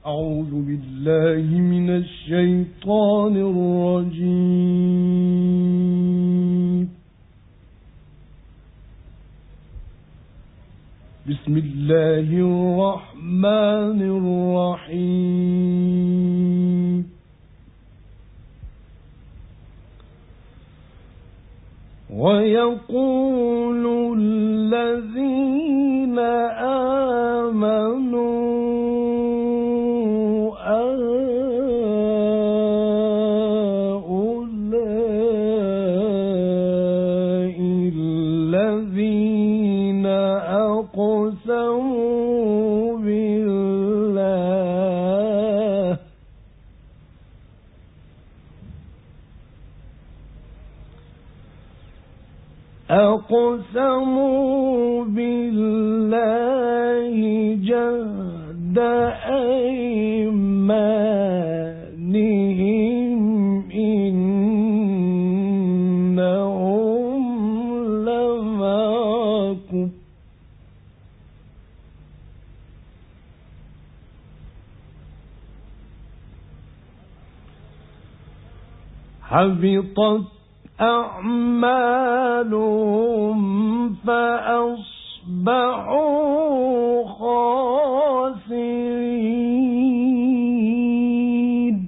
أعوذ بالله من الشيطان الرجيم. بسم الله الرحمن الرحيم. ويقول الذين آمنوا أقسموا بالله جهد أيمانهم إنهم لمعكم حبطت أعمالهم فأصبحوا خاسرين.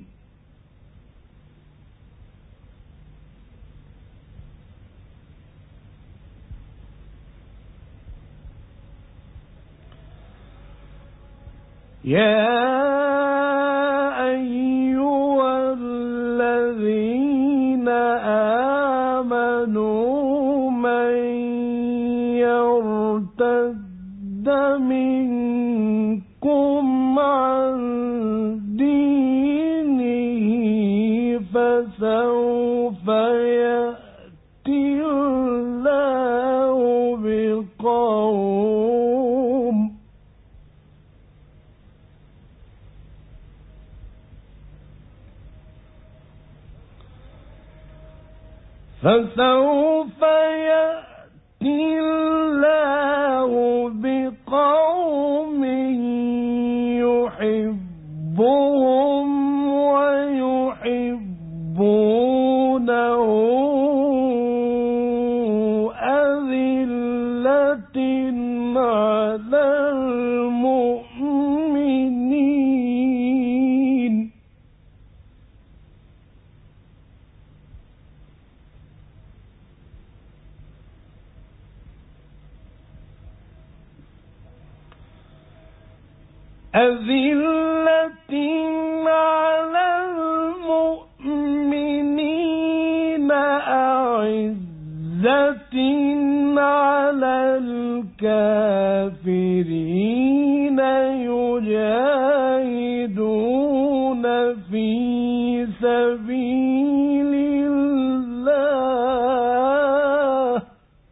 يا أيها الذين آمنوا من يرتد منكم عن دينه فسوف يأتي الله بقوم يحبهم ويحبونه أذلة على المؤمنين أعزة على الكافرين يجاهدون في سبيل الله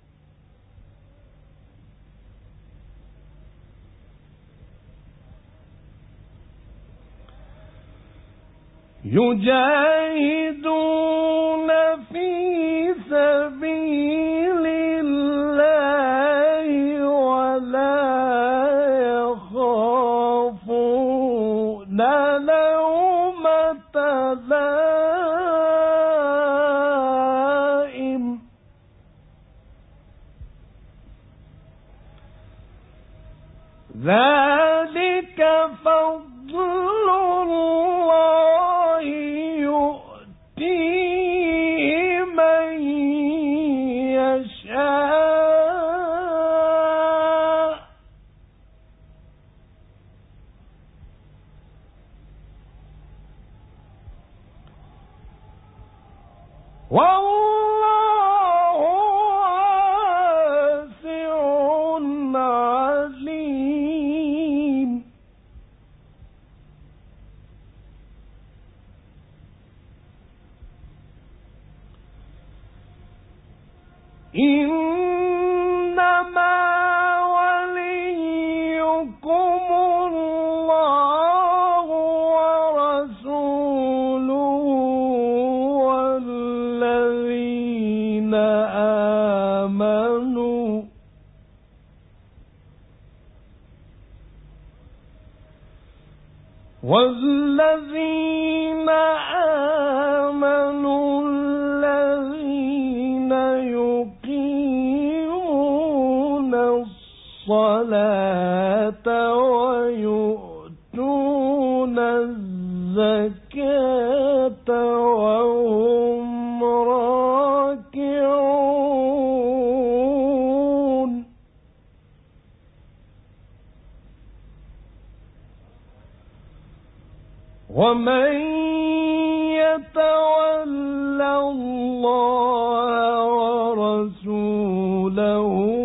ولا يخافون لومة لائم ذلك فضل الله يؤتيه من يشاء والله واسع عليم. إنما وليكم الله ورسوله والذين آمنوا والذين آمنوا الذين يقيمون الصلاة ويؤتون الزكاة وهم راكعون ومن يتول الله ورسوله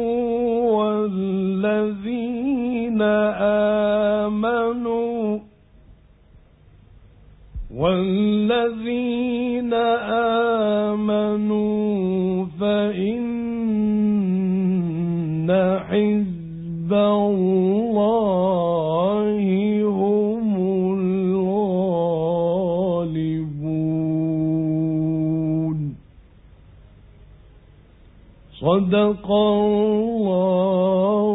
والذين آمنوا فإن حزب الله هم الغالبون. صدق الله